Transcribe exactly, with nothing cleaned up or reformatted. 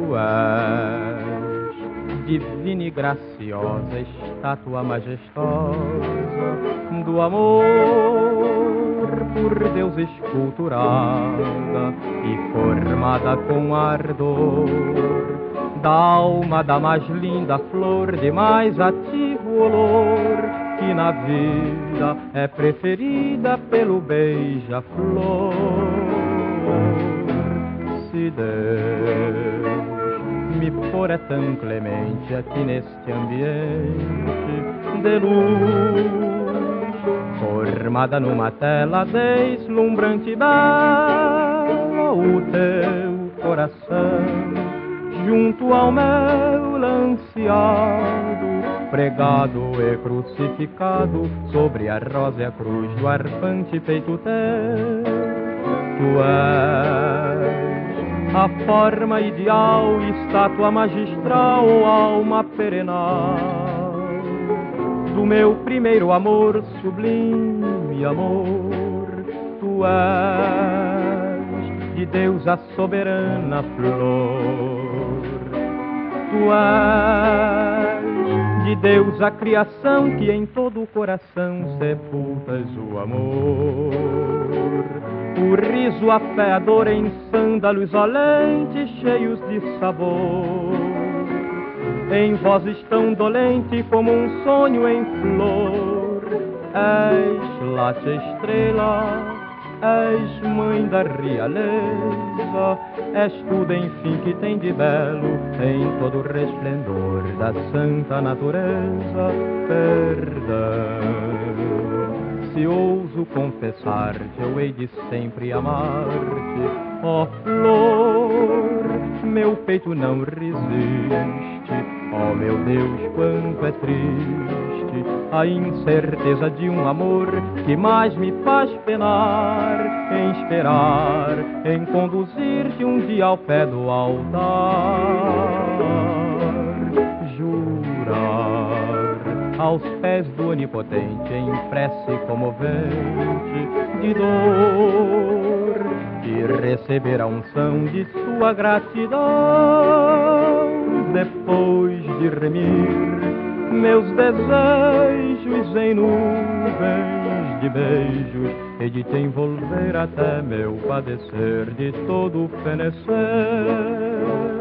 Tu és divina e graciosa, estátua majestosa do amor, por Deus esculturada e formada com ardor da alma da mais linda flor, de mais ativo olor, que na vida é preferida pelo beija-flor. Se Deus me for é tão clemente aqui neste ambiente de luz, formada numa tela deslumbrante e bela, o teu coração junto ao meu lanceado, pregado e crucificado sobre a rósea cruz do arfante peito teu. Tu és a forma ideal, estátua magistral, alma perenal do meu primeiro amor, sublime amor. Tu és de Deus a soberana flor. Tu és de Deus a criação, que em todo o coração sepultas o amor. O riso, a fé, a dor em sândalos olentes cheios de sabor, em vozes tão dolente como um sonho em flor. És late estrela, és mãe da realeza, és tudo enfim que tem de belo em todo o resplendor da santa natureza. Perdão, se ouso confessar-te, eu hei de sempre amar-te, ó flor, meu peito não resiste. Ó meu Deus, quanto é triste a incerteza de um amor que mais me faz penar em esperar, em conduzir-te um dia ao pé do altar. Jurar aos pés do Onipotente em prece comovente de dor e receber a unção de sua gratidão, depois de remir meus desejos em nuvens de beijos e de te envolver até meu padecer de todo fenecer.